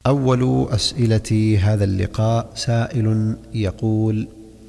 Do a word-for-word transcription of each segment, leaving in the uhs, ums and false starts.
أول أسئلة هذا اللقاء سائل يقول: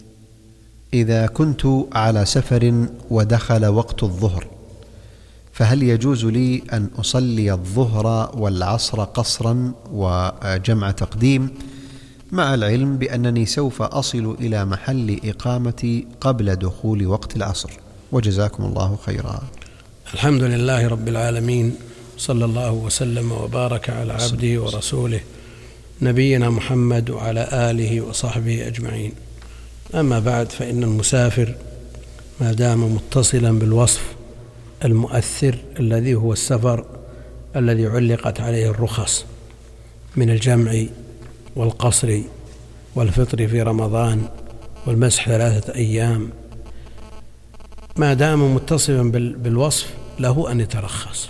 إذا كنت على سفر ودخل وقت الظهر فهل يجوز لي أن أصلي الظهر والعصر قصرا وجمع تقديم، مع العلم بأنني سوف أصل إلى محل إقامتي قبل دخول وقت العصر؟ وجزاكم الله خيرا. الحمد لله رب العالمين، صلى الله وسلم وبارك على عبده ورسوله نبينا محمد وعلى آله وصحبه أجمعين. أما بعد، فإن المسافر ما دام متصلا بالوصف المؤثر الذي هو السفر الذي علقت عليه الرخص من الجمع والقصر والفطر في رمضان والمسح ثلاثة أيام، ما دام متصلا بالوصف له أن يترخص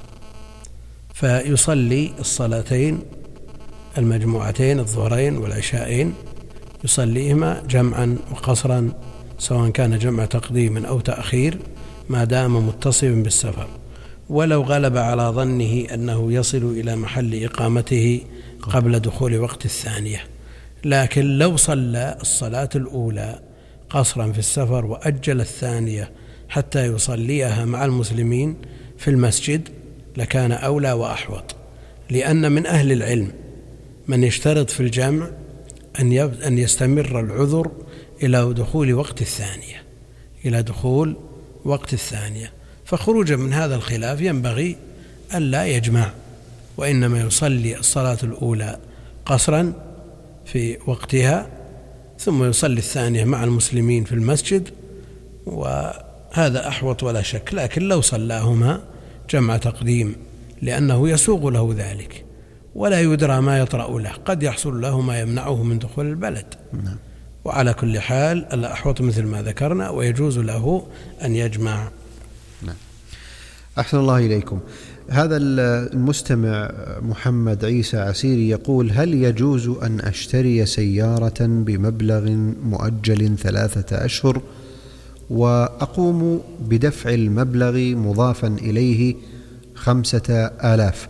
فيصلي الصلاتين المجموعتين الظهرين والعشاءين، يصليهما جمعا وقصرا سواء كان جمع تقديم أو تأخير ما دام متصلا بالسفر، ولو غلب على ظنه أنه يصل إلى محل إقامته قبل دخول وقت الثانية. لكن لو صلى الصلاة الأولى قصرا في السفر وأجل الثانية حتى يصليها مع المسلمين في المسجد لكان أولى وأحوط، لأن من أهل العلم من يشترط في الجمع أن يستمر العذر إلى دخول وقت الثانية إلى دخول وقت الثانية فخروجا من هذا الخلاف ينبغي أن لا يجمع، وإنما يصلي الصلاة الأولى قصرا في وقتها ثم يصلي الثانية مع المسلمين في المسجد، وهذا أحوط ولا شك. لكن لو صلاهما جمع تقديم لأنه يسوغ له ذلك ولا يدرى ما يطرأ له، قد يحصل له ما يمنعه من دخول البلد. نعم. وعلى كل حال الأحوط مثل ما ذكرنا، ويجوز له أن يجمع. نعم. أحسن الله إليكم. هذا المستمع محمد عيسى عسيري يقول: هل يجوز أن أشتري سيارة بمبلغ مؤجل ثلاثة أشهر وأقوم بدفع المبلغ مضافا إليه خمسة آلاف؟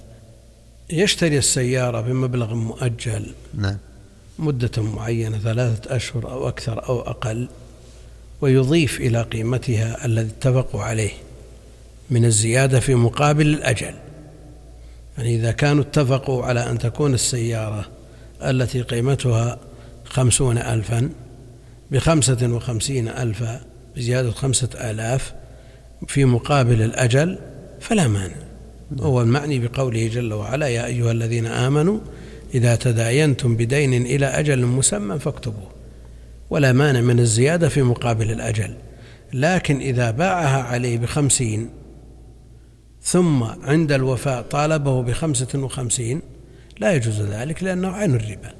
يشتري السيارة بمبلغ مؤجل نعم. مدة معينة ثلاثة أشهر أو أكثر أو أقل، ويضيف إلى قيمتها الذي اتفقوا عليه من الزيادة في مقابل الأجل. يعني إذا كانوا اتفقوا على أن تكون السيارة التي قيمتها خمسون ألفا بخمسة وخمسين ألفا بزيادة خمسة آلاف في مقابل الأجل فلا مانع. هو المعني بقوله جل وعلا: يا أيها الذين آمنوا إذا تداينتم بدين إلى أجل مسمى فاكتبوه، ولا مانع من الزيادة في مقابل الأجل. لكن إذا باعها عليه بخمسين ثم عند الوفاء طالبه بخمسة وخمسين لا يجوز ذلك، لأنه عين الربا،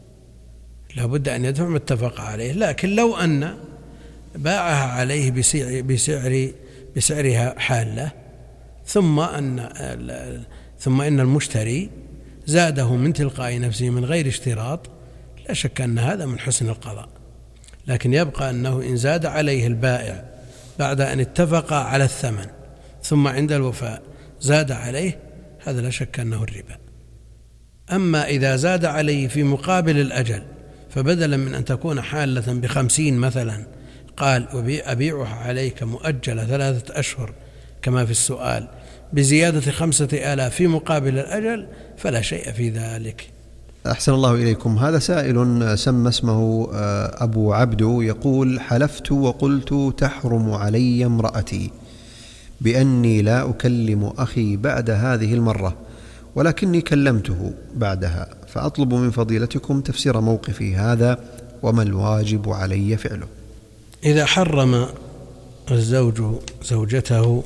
لا بد أن يدفع ما اتفق عليه. لكن لو أن باعها عليه بسعر بسعر بسعرها حالة ثم أن ثم إن المشتري زاده من تلقاء نفسه من غير اشتراط، لا شك أن هذا من حسن القضاء. لكن يبقى أنه إن زاد عليه البائع بعد أن اتفق على الثمن ثم عند الوفاء زاد عليه، هذا لا شك أنه الربا. أما إذا زاد عليه في مقابل الأجل، فبدلا من أن تكون حالة بخمسين مثلا قال أبيعها عليك مؤجلة ثلاثة أشهر كما في السؤال بزيادة خمسة آلاف في مقابل الأجل، فلا شيء في ذلك. أحسن الله إليكم. هذا سائل سمى اسمه أبو عبدو يقول: حلفت وقلت تحرم علي امرأتي بأني لا أكلم أخي بعد هذه المرة، ولكني كلمته بعدها، فأطلب من فضيلتكم تفسير موقفي هذا وما الواجب علي فعله. إذا حرم الزوج زوجته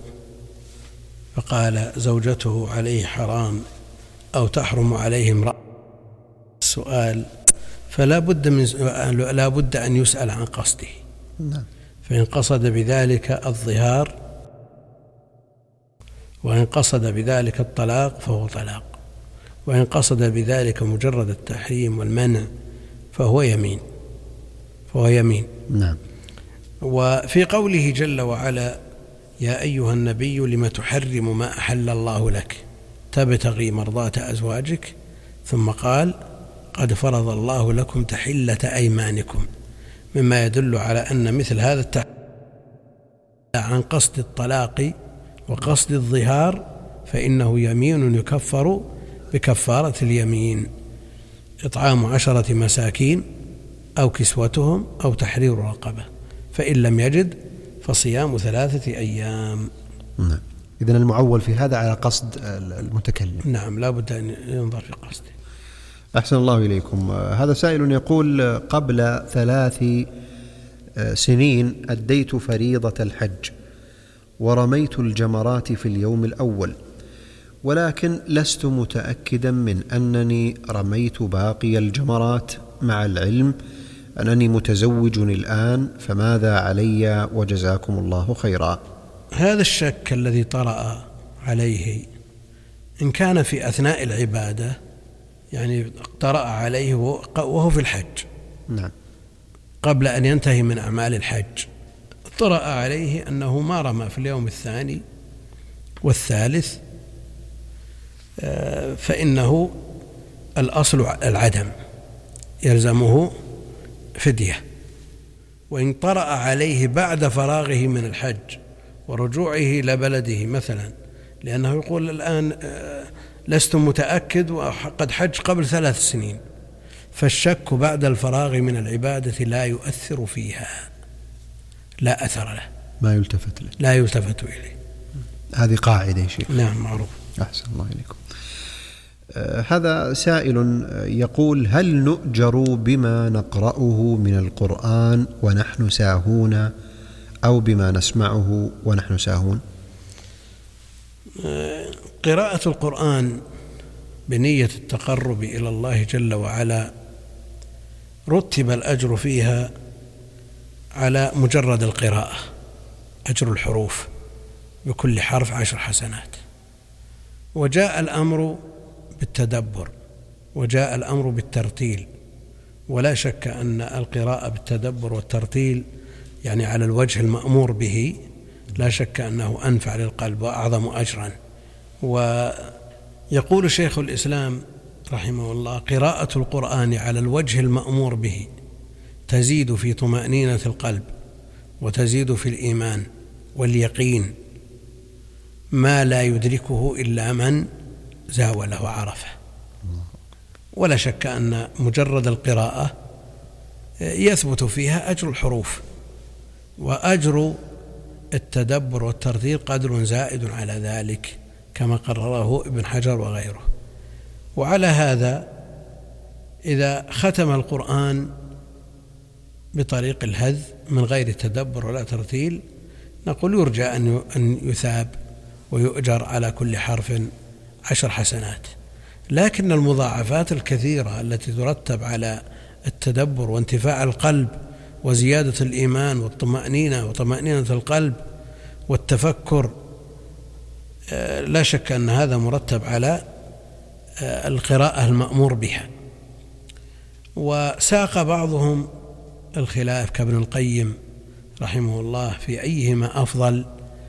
فقال زوجته عليه حرام أو تحرم عليه امرأة السؤال، فلا بد من لا بد أن يسأل عن قصده. نعم. فإن قصد بذلك الظهار وإن قصد بذلك الطلاق فهو طلاق، وإن قصد بذلك مجرد التحريم والمنع فهو يمين فهو يمين. نعم. وفي قوله جل وعلا: يا أيها النبي لم تحرم ما أحل الله لك تبتغي مرضات أزواجك، ثم قال قد فرض الله لكم تحلة أيمانكم، مما يدل على أن مثل هذا التحليل عن قصد الطلاق وقصد الظهار فإنه يمين يكفر بكفارة اليمين، إطعام عشرة مساكين أو كسوتهم أو تحرير رقبة، فإن لم يجد فصيام ثلاثة أيام. نعم. إذن المعول في هذا على قصد المتكلم. نعم، لا بد أن ينظر في قصده. أحسن الله إليكم. هذا سائل يقول قبل ثلاث سنين أديت فريضة الحج ورميت الجمرات في اليوم الأول، ولكن لست متأكدا من أنني رميت باقي الجمرات، مع العلم أنني متزوج الآن، فماذا علي وجزاكم الله خيرا؟ هذا الشك الذي طرأ عليه إن كان في أثناء العبادة، يعني طرأ عليه وهو في الحج، نعم، قبل أن ينتهي من أعمال الحج، طرأ عليه أنه ما رمى في اليوم الثاني والثالث، فإنه الأصل العدم، يلزمه فدية. وإن طرأ عليه بعد فراغه من الحج ورجوعه إلى بلده مثلا، لأنه يقول الآن لست متأكد وقد حج قبل ثلاث سنين، فالشك بعد الفراغ من العبادة لا يؤثر فيها، لا أثر له، ما يلتفت له، لا يلتفت إليه. هذه قاعدة يا شيخ. نعم، معروف. أحسن الله إليكم. آه هذا سائل يقول هل نؤجر بما نقرأه من القرآن ونحن ساهون، أو بما نسمعه ونحن ساهون؟ آه قراءة القرآن بنية التقرب إلى الله جل وعلا رتب الأجر فيها على مجرد القراءة، أجر الحروف بكل حرف عشر حسنات، وجاء الأمر بالتدبر، وجاء الأمر بالترتيل، ولا شك أن القراءة بالتدبر والترتيل يعني على الوجه المأمور به لا شك أنه أنفع للقلب وأعظم أجرا. ويقول شيخ الإسلام رحمه الله قراءة القرآن على الوجه المأمور به تزيد في طمأنينة القلب وتزيد في الإيمان واليقين ما لا يدركه إلا من زاوله وعرفه. ولا شك أن مجرد القراءة يثبت فيها أجر الحروف، وأجر التدبر والترتيل قدر زائد على ذلك كما قرره ابن حجر وغيره. وعلى هذا إذا ختم القرآن بطريق الهذ من غير تدبر ولا ترتيل نقول يرجى أن يثاب ويؤجر على كل حرف عشر حسنات، لكن المضاعفات الكثيرة التي ترتب على التدبر وانتفاع القلب وزيادة الإيمان والطمأنينة وطمأنينة القلب والتفكر لا شك أن هذا مرتب على القراءة المأمور بها. وساق بعضهم الخلاف كابن القيم رحمه الله في أيهما أفضل،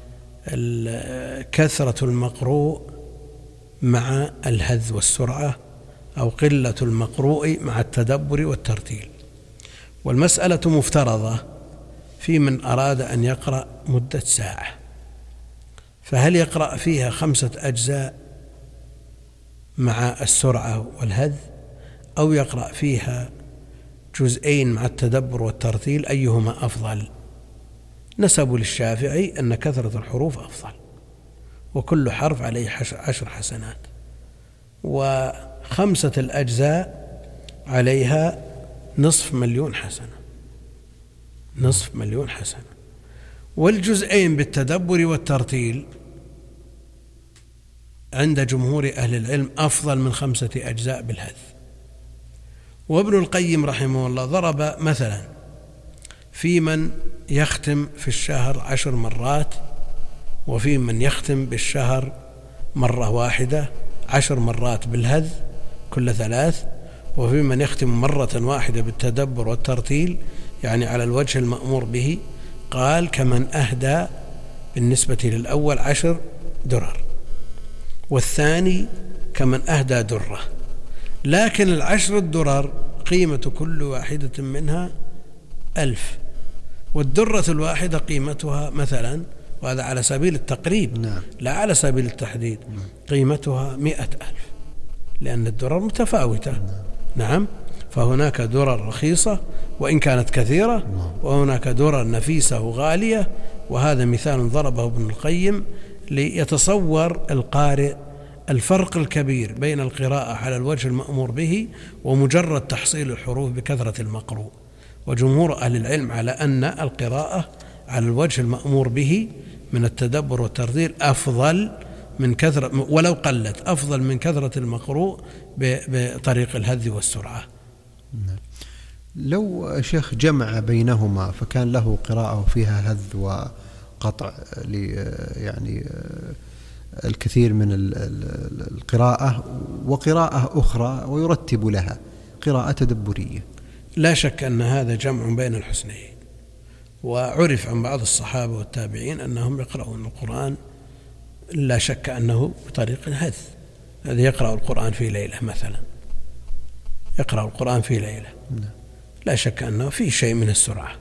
كثرة المقروء مع الهذ والسرعة أو قلة المقروء مع التدبر والترتيل. والمسألة مفترضة في من أراد أن يقرأ مدة ساعة، فهل يقرأ فيها خمسة أجزاء مع السرعة والهذ، أو يقرأ فيها جزئين مع التدبر والترتيل؟ أيهما أفضل؟ نسبوا للشافعي أن كثرة الحروف أفضل، وكل حرف عليه عشر حسنات، وخمسة الأجزاء عليها نصف مليون حسنة، نصف مليون حسنة. والجزئين بالتدبر والترتيل عند جمهور أهل العلم أفضل من خمسة أجزاء بالهذ. وابن القيم رحمه الله ضرب مثلا في من يختم في الشهر عشر مرات، وفي من يختم بالشهر مرة واحدة عشر مرات بالهذ كل ثلاث، وفي من يختم مرة واحدة بالتدبر والترتيل يعني على الوجه المأمور به. قال كمن أهدى بالنسبة للأول عشر درر، والثاني كمن أهدى درة، لكن العشر الدرر قيمة كل واحدة منها ألف، والدرة الواحدة قيمتها مثلا، وهذا على سبيل التقريب نعم. لا على سبيل التحديد، قيمتها مئة ألف، لأن الدرر متفاوتة. نعم, نعم. فهناك درر رخيصة وإن كانت كثيرة، نعم. وهناك درر نفيسة وغالية. وهذا مثال ضربه ابن القيم ليتصور القارئ الفرق الكبير بين القراءة على الوجه المأمور به ومجرد تحصيل الحروف بكثرة المقروء. وجمهور أهل العلم على أن القراءة على الوجه المأمور به من التدبر والترتيل أفضل من كثرة، ولو قلت، أفضل من كثرة المقروء بطريق الهذ والسرعة. لو شيخ جمع بينهما فكان له قراءة فيها هذ وقطع يعني الكثير من القراءة، وقراءة أخرى ويرتب لها قراءة تدبرية، لا شك أن هذا جمع بين الحسنين. وعرف عن بعض الصحابة والتابعين أنهم يقرؤون القرآن لا شك أنه بطريق الهذ. الذي يقرأ القرآن في ليلة مثلا، يقرأ القرآن في ليلة لا شك أنه فيه شيء من السرعة.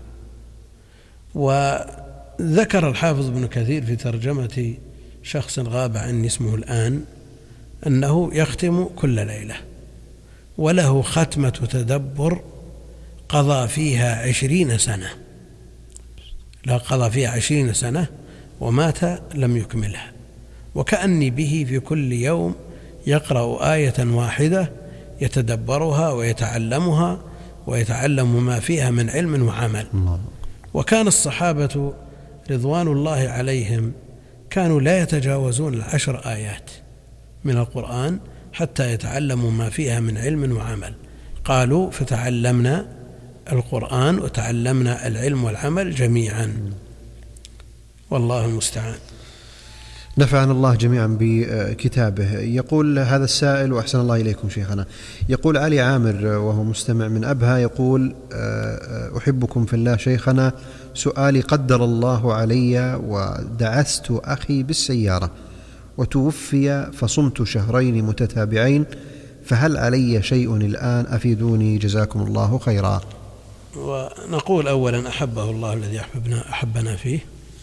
وذكر الحافظ ابن كثير في ترجمة شخص غاب عني اسمه الآن أنه يختم كل ليلة، وله ختمة تدبر قضى فيها عشرين سنة، لا قضى فيها عشرين سنة ومات لم يكملها. وكأني به في كل يوم يقرأ آية واحدة يتدبرها ويتعلمها ويتعلم ما فيها من علم وعمل. وكان الصحابة رضوان الله عليهم كانوا لا يتجاوزون العشر آيات من القرآن حتى يتعلموا ما فيها من علم وعمل. قالوا فتعلمنا القرآن وتعلمنا العلم والعمل جميعا، والله المستعان. نفعنا الله جميعا بكتابه. يقول هذا السائل، وأحسن الله إليكم شيخنا، يقول علي عامر وهو مستمع من أبها، يقول أحبكم في الله شيخنا، سؤالي قدر الله علي ودعست أخي بالسيارة وتوفي فصمت شهرين متتابعين، فهل علي شيء الآن؟ أفيدوني جزاكم الله خيرا. ونقول أولا أحبه الله الذي أحبنا, أحبنا فيه،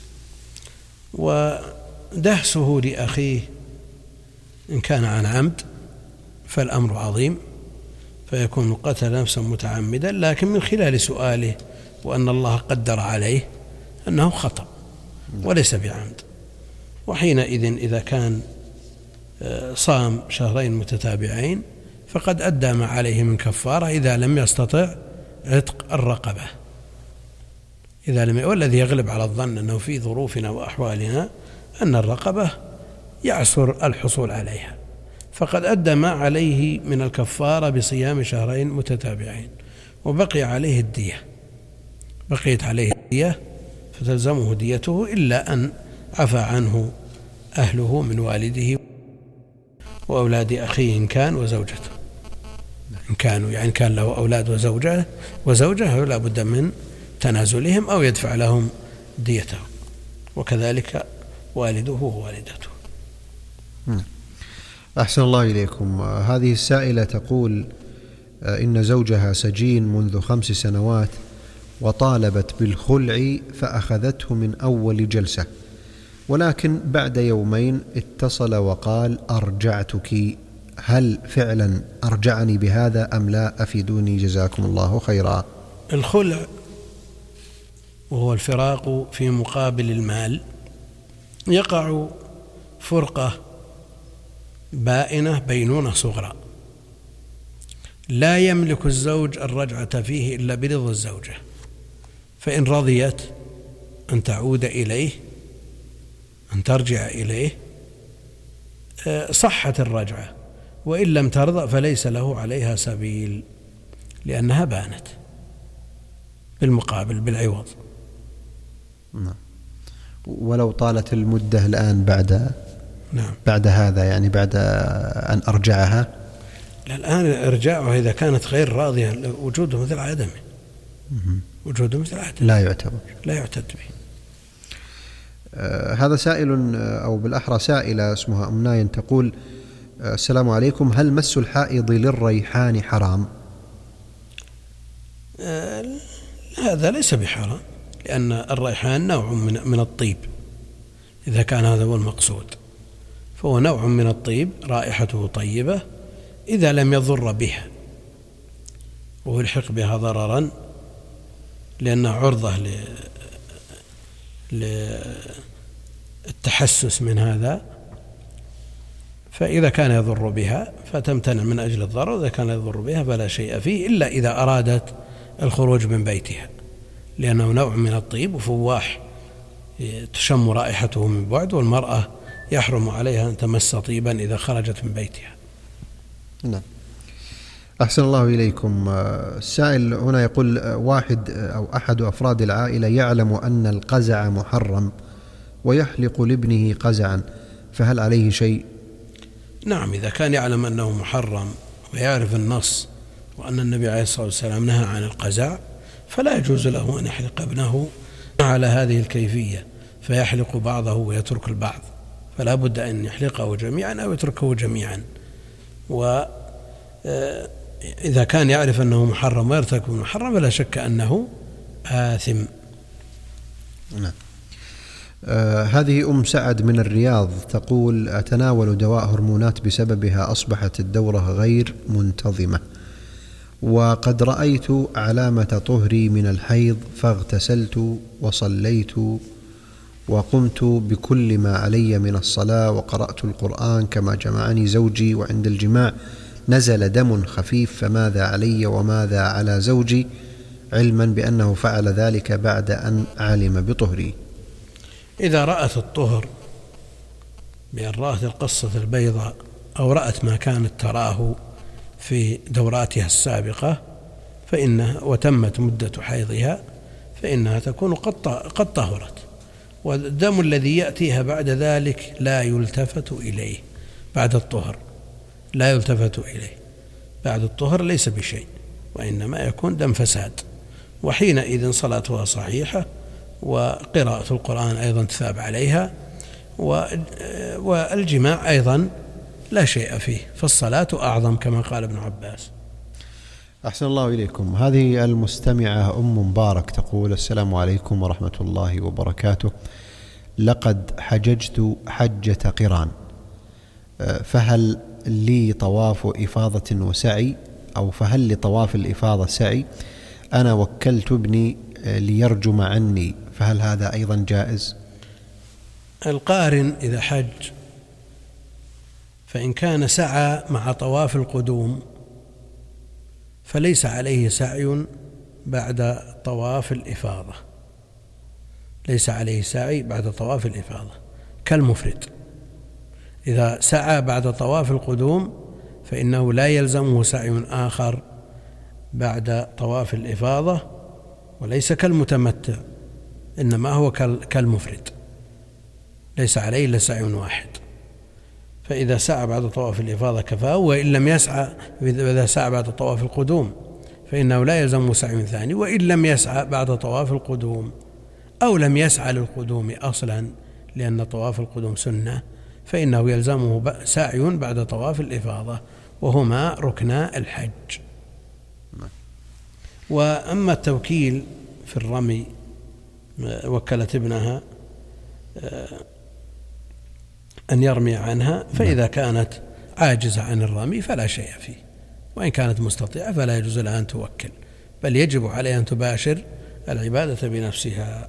ودهسه لأخيه إن كان عن عمد فالأمر عظيم، فيكون قتل نفسا متعمدا، لكن من خلال سؤاله وأن الله قدر عليه أنه خطأ وليس بعمد. وحينئذ إذا كان صام شهرين متتابعين فقد أدى ما عليه من كفارة إذا لم يستطع عتق الرقبة، إذا لم. والذي يغلب على الظن أنه في ظروفنا وأحوالنا أن الرقبة يعسر الحصول عليها، فقد أدى ما عليه من الكفارة بصيام شهرين متتابعين، وبقي عليه الدية، بقيت عليه الدية فتلزمه ديته، إلا أن عفى عنه أهله من والده وأولاد أخيه إن كان وزوجته، إن كانوا يعني كان له أولاد وزوجة وزوجة لا بد من تنازلهم أو يدفع لهم ديته، وكذلك والده ووالدته. أحسن الله إليكم. هذه السائلة تقول إن زوجها سجين منذ خمس سنوات وطالبت بالخلع فأخذته من أول جلسة، ولكن بعد يومين اتصل وقال أرجعتك، هل فعلا أرجعني بهذا أم لا؟ أفيدوني جزاكم الله خيرا. الخلع وهو الفراق في مقابل المال، يقع فرقة بائنة بينونة صغرى، لا يملك الزوج الرجعة فيه إلا برضا الزوجة، فإن رضيت أن تعود إليه أن ترجع إليه صحت الرجعة، وإن لم ترضى فليس له عليها سبيل لأنها بانت بالمقابل بالعوض. نعم. ولو طالت المدة الآن بعد نعم بعد هذا يعني بعد أن أرجعها، الآن إرجاعها إذا كانت غير راضية وجوده مثل عدمه، وجوده مثل عدمه لا يعتبر لا يعتد به. آه هذا سائل أو بالأحرى سائلة اسمها أم ناين تقول السلام عليكم، هل مس الحائض للريحان حرام؟ آه هذا ليس بحرام، لأن الريحان نوع من من الطيب، إذا كان هذا هو المقصود، فهو نوع من الطيب رائحته طيبة إذا لم يضر بها ويلحق بها ضررا، لأنها عرضة للتحسس من هذا، فإذا كان يضر بها فتمتنع من أجل الضرر، وإذا كان يضر بها فلا شيء فيه، إلا إذا أرادت الخروج من بيتها، لأنه نوع من الطيب وفواح تشم رائحته من بعد، والمرأة يحرم عليها أن تمس طيبا إذا خرجت من بيتها. نعم. أحسن الله إليكم. السائل هنا يقول: واحد أو أحد أفراد العائلة يعلم أن القزع محرم ويحلق لابنه قزعا، فهل عليه شيء؟ نعم، إذا كان يعلم أنه محرم ويعرف النص وأن النبي عليه الصلاة والسلام نهى عن القزع، فلا يجوز له أن يحلق ابنه على هذه الكيفية، فيحلق بعضه ويترك البعض، فلا بد أن يحلقه جميعا أو يتركه جميعا. وإذا كان يعرف أنه محرم ويرتكب محرم فلا شك أنه آثم. نعم. آه هذه أم سعد من الرياض تقول: أتناول دواء هرمونات بسببها أصبحت الدورة غير منتظمة، وقد رأيت علامة طهري من الحيض، فاغتسلت وصليت وقمت بكل ما علي من الصلاة وقرأت القرآن كما جمعني زوجي، وعند الجماع نزل دم خفيف، فماذا علي وماذا على زوجي، علما بأنه فعل ذلك بعد أن علم بطهري؟ إذا رأت الطهر بأن رأت القصة البيضاء أو رأت ما كانت تراه في دوراتها السابقة فإنها وتمت مدة حيضها فإنها تكون قد طهرت، والدم الذي يأتيها بعد ذلك لا يلتفت إليه بعد الطهر، لا يلتفت إليه بعد الطهر، ليس بشيء، وإنما يكون دم فساد، وحينئذ صلاتها صحيحة، وقراءة القرآن أيضا تثاب عليها، والجماع أيضا لا شيء فيه، فالصلاة أعظم كما قال ابن عباس. أحسن الله إليكم. هذه المستمعة أم مبارك تقول: السلام عليكم ورحمة الله وبركاته، لقد حججت حجة قران، فهل لي طواف إفاضة وسعي، أو فهل لطواف الإفاضة سعي؟ أنا وكلت ابني ليرجم عني، فهل هذا أيضا جائز؟ القارن إذا حج فإن كان سعى مع طواف القدوم فليس عليه سعي بعد طواف الإفاضة، ليس عليه سعي بعد طواف الإفاضة كالمفرد. إذا سعى بعد طواف القدوم فإنه لا يلزمه سعي آخر بعد طواف الإفاضة، وليس كالمتمتع، إنما هو كالمفرد، ليس عليه إلا سعي واحد. فإذا سعى بعد طواف الإفاضة كفاه، وإن لم يسعى إذا سعى بعد طواف القدوم فإنه لا يلزمه سعي ثاني، وإن لم يسعى بعد طواف القدوم أو لم يسعى للقدوم أصلا لأن طواف القدوم سنة فإنه يلزمه سعي بعد طواف الإفاضة، وهما ركنا الحج. وأما التوكيل في الرمي، وكلت ابنها أن يرمي عنها، فإذا كانت عاجزة عن الرمي فلا شيء فيه، وإن كانت مستطيعة فلا يجوز لها أن توكل، بل يجب عليها أن تباشر العبادة بنفسها.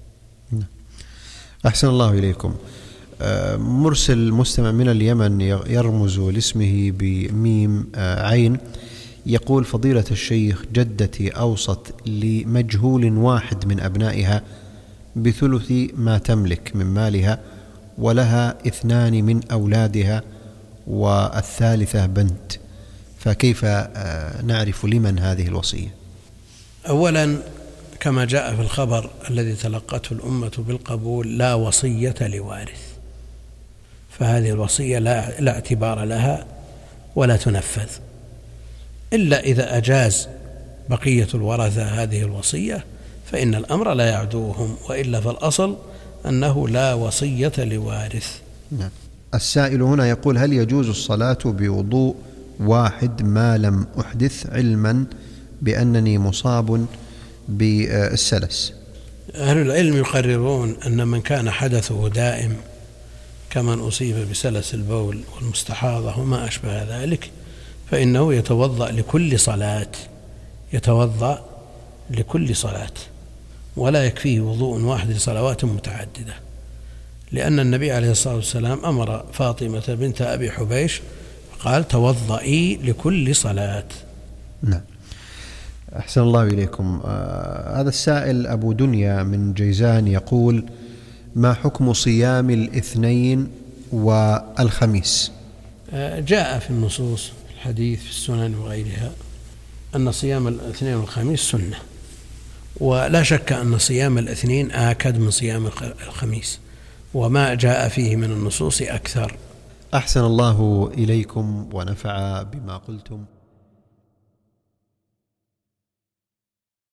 أحسن الله إليكم. مرسل مستمع من اليمن يرمز لاسمه بميم عين يقول: فضيلة الشيخ، جدتي أوصت لمجهول واحد من أبنائها بثلث ما تملك من مالها، ولها اثنان من أولادها والثالثة بنت، فكيف نعرف لمن هذه الوصية؟ أولا كما جاء في الخبر الذي تلقته الأمة بالقبول: لا وصية لوارث، فهذه الوصية لا, لا اعتبار لها ولا تنفذ إلا إذا أجاز بقية الورثة هذه الوصية، فإن الأمر لا يعدوهم، وإلا فالأصل أنه لا وصية لوارث. نعم. السائل هنا يقول: هل يجوز الصلاة بوضوء واحد ما لم أحدث، علما بأنني مصاب بالسلس؟ أهل العلم يقررون أن من كان حدثه دائم كمن أصيب بسلس البول والمستحاضة وما أشبه ذلك فإنه يتوضأ لكل صلاة يتوضأ لكل صلاة ولا يكفيه وضوء واحد لصلوات متعددة، لأن النبي عليه الصلاة والسلام أمر فاطمة بنت أبي حبيش قال: توضئي لكل صلاة. نعم. أحسن الله إليكم. آه هذا السائل أبو دنيا من جيزان يقول: ما حكم صيام الاثنين والخميس؟ آه جاء في النصوص في الحديث في السنن وغيرها أن صيام الاثنين والخميس سنة، ولا شك أن صيام الاثنين آكد من صيام الخميس، وما جاء فيه من النصوص أكثر. أحسن الله إليكم ونفع بما قلتم.